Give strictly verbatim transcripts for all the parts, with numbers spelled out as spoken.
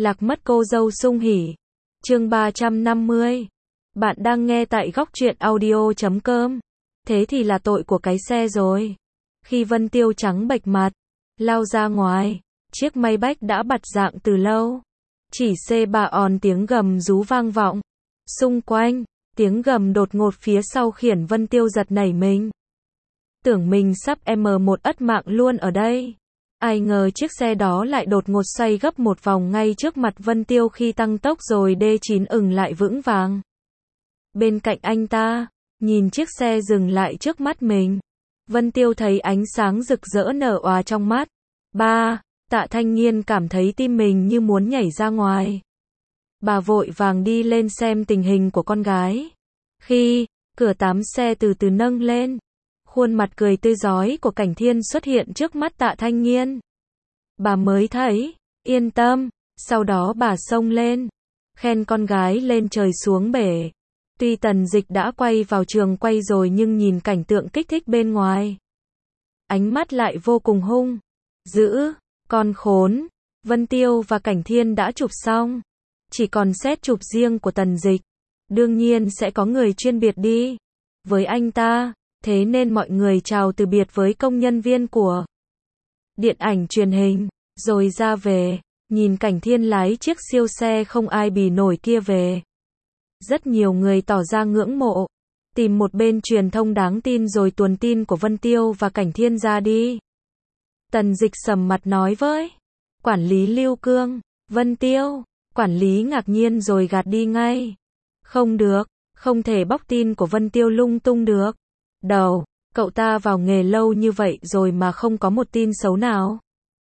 Lạc mất cô dâu sung hỉ. Chương ba trăm năm mươi. Bạn đang nghe tại góc truyện audio chấm com. Thế thì là tội của cái xe rồi. Khi Vân Tiêu trắng bệch mặt, lao ra ngoài, chiếc Maybach đã bặt dạng từ lâu. Chỉ xê ba on tiếng gầm rú vang vọng. Xung quanh, tiếng gầm đột ngột phía sau khiến Vân Tiêu giật nảy mình. Tưởng mình sắp em một ất mạng luôn ở đây. Ai ngờ chiếc xe đó lại đột ngột xoay gấp một vòng ngay trước mặt Vân Tiêu khi tăng tốc rồi đê chín ừng lại vững vàng. Bên cạnh anh ta, nhìn chiếc xe dừng lại trước mắt mình. Vân Tiêu thấy ánh sáng rực rỡ nở òa trong mắt. Ba, Tạ Thanh Nghiên cảm thấy tim mình như muốn nhảy ra ngoài. Bà vội vàng đi lên xem tình hình của con gái. Khi cửa tám xe từ từ nâng lên, khuôn mặt cười tươi rói của Cảnh Thiên xuất hiện trước mắt Tạ Thanh Nghiên. Bà mới thấy, yên tâm, sau đó bà xông lên, khen con gái lên trời xuống bể. Tuy Tần Dịch đã quay vào trường quay rồi nhưng nhìn cảnh tượng kích thích bên ngoài, ánh mắt lại vô cùng hung dữ. Con khốn. Vân Tiêu và Cảnh Thiên đã chụp xong, chỉ còn xét chụp riêng của Tần Dịch. Đương nhiên sẽ có người chuyên biệt đi với anh ta, thế nên mọi người chào từ biệt với công nhân viên của điện ảnh truyền hình, rồi ra về, nhìn Cảnh Thiên lái chiếc siêu xe không ai bì nổi kia về. Rất nhiều người tỏ ra ngưỡng mộ, tìm một bên truyền thông đáng tin rồi tuồn tin của Vân Tiêu và Cảnh Thiên ra đi. Tần Dịch sầm mặt nói với quản lý Lưu Cương, Vân Tiêu. Quản lý ngạc nhiên rồi gạt đi ngay. Không được, không thể bóc tin của Vân Tiêu lung tung được. Đầu, cậu ta vào nghề lâu như vậy rồi mà không có một tin xấu nào.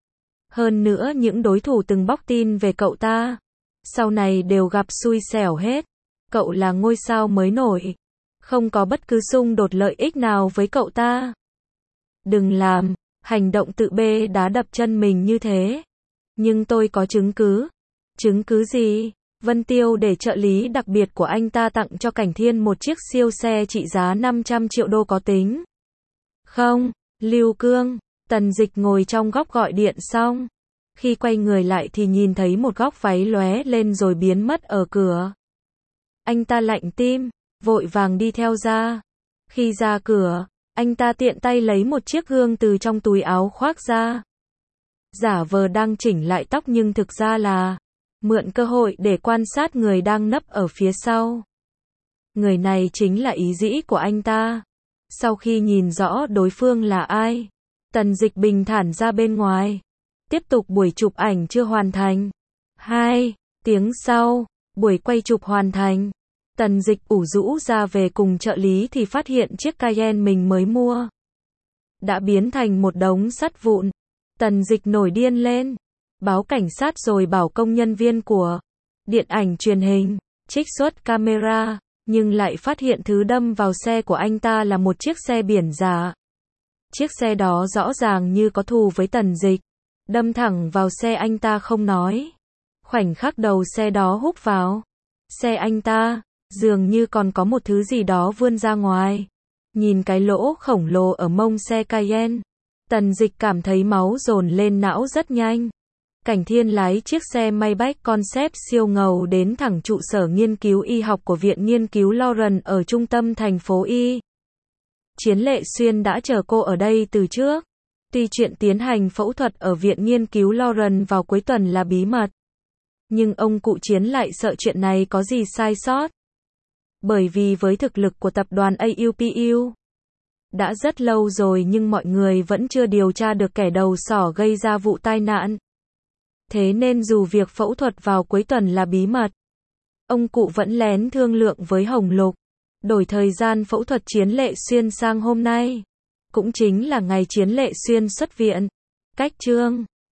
Hơn nữa những đối thủ từng bóc tin về cậu ta, sau này đều gặp xui xẻo hết. Cậu là ngôi sao mới nổi, không có bất cứ xung đột lợi ích nào với cậu ta. Đừng làm hành động tự bê đá đập chân mình như thế. Nhưng tôi có chứng cứ. Chứng cứ gì? Vân Tiêu để trợ lý đặc biệt của anh ta tặng cho Cảnh Thiên một chiếc siêu xe trị giá năm trăm triệu đô có tính. Không, Lưu Cương. Tần Dịch ngồi trong góc gọi điện xong. Khi quay người lại thì nhìn thấy một góc váy lóe lên rồi biến mất ở cửa. Anh ta lạnh tim, vội vàng đi theo ra. Khi ra cửa, anh ta tiện tay lấy một chiếc gương từ trong túi áo khoác ra. Giả vờ đang chỉnh lại tóc nhưng thực ra là mượn cơ hội để quan sát người đang nấp ở phía sau. Người này chính là ý dĩ của anh ta. Sau khi nhìn rõ đối phương là ai, Tần Dịch bình thản ra bên ngoài. Tiếp tục buổi chụp ảnh chưa hoàn thành. Hai tiếng sau, buổi quay chụp hoàn thành. Tần Dịch ủ rũ ra về cùng trợ lý thì phát hiện chiếc Cayenne mình mới mua đã biến thành một đống sắt vụn. Tần Dịch nổi điên lên, báo cảnh sát rồi bảo công nhân viên của điện ảnh truyền hình trích xuất camera, nhưng lại phát hiện thứ đâm vào xe của anh ta là một chiếc xe biển giả. Chiếc xe đó rõ ràng như có thù với Tần Dịch, đâm thẳng vào xe anh ta không nói. Khoảnh khắc đầu xe đó húc vào xe anh ta, dường như còn có một thứ gì đó vươn ra ngoài. Nhìn cái lỗ khổng lồ ở mông xe Cayenne, Tần Dịch cảm thấy máu dồn lên não rất nhanh. Cảnh Thiên lái chiếc xe Maybach concept siêu ngầu đến thẳng trụ sở nghiên cứu y học của Viện Nghiên cứu Lawrence ở trung tâm thành phố Y. Chiến Lệ Xuyên đã chờ cô ở đây từ trước. Tuy chuyện tiến hành phẫu thuật ở Viện Nghiên cứu Lawrence vào cuối tuần là bí mật, nhưng ông cụ Chiến lại sợ chuyện này có gì sai sót. Bởi vì với thực lực của tập đoàn a u pê u, đã rất lâu rồi nhưng mọi người vẫn chưa điều tra được kẻ đầu sỏ gây ra vụ tai nạn. Thế nên dù việc phẫu thuật vào cuối tuần là bí mật, ông cụ vẫn lén thương lượng với Hồng Lục, đổi thời gian phẫu thuật Chiến Lệ Xuyên sang hôm nay. Cũng chính là ngày Chiến Lệ Xuyên xuất viện. Cách chương